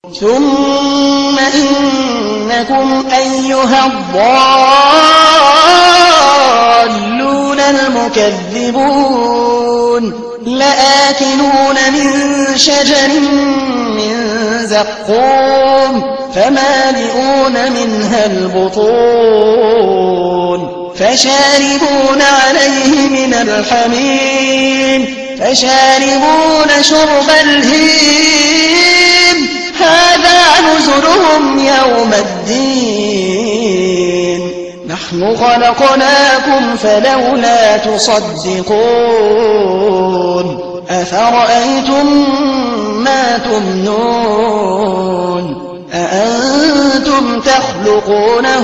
ثم إنكم أيها الضالون المكذبون لآكلون من شجر من زقوم فمالئون منها البطون فشاربون عليه من الحميم فشاربون شرب الهيم هذا نزلهم يوم الدين نحن خلقناكم فلولا تصدقون أفرأيتم ما تمنون أأنتم تخلقونه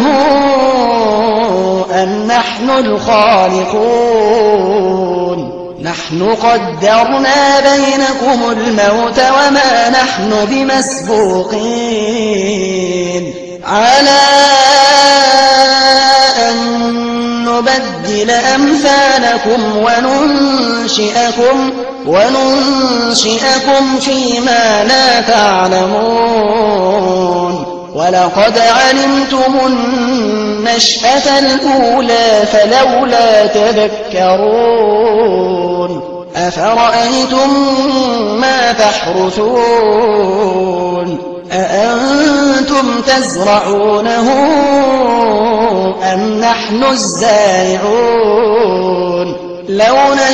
أم نحن الخالقون نحن قدرنا بينكم الموت وما نحن بمسبوقين على أن نبدل أمثالكم وننشئكم فيما لا تعلمون ولقد علمتم النشأة الأولى فلولا تذكرون أفرأيتم ما تحرثون أأنتم تزرعونه أم نحن الزارعون لو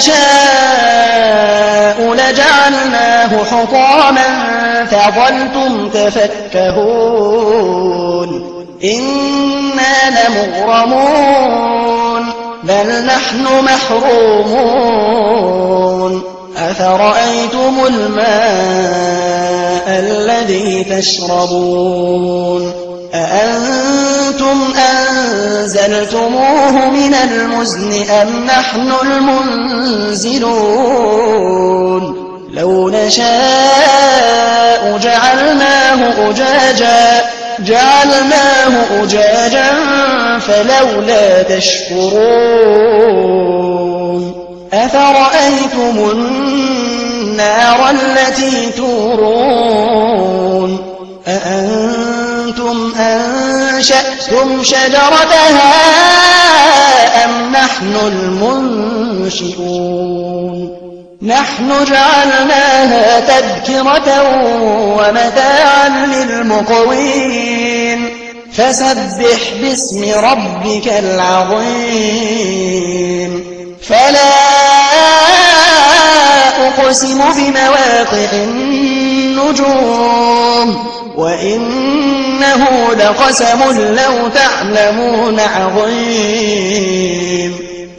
نشاء لجعلناه حطاما فظلتم تفكهون إنا لمغرمون بل نحن محرومون أفرأيتم الماء الذي تشربون أأنتم أنزلتموه من المزن أم نحن المنزلون لو نشاء جعلناه أجاجا فلولا تشكرون أفرأيتم النار التي تورون أأنتم أنشأتم شجرتها أم نحن المنشئون نحن جعلناها تذكرة ومتاعا للمقوين فسبح باسم ربك العظيم فلا أقسم بمواقع النجوم وإنه لقسم لو تعلمون عظيم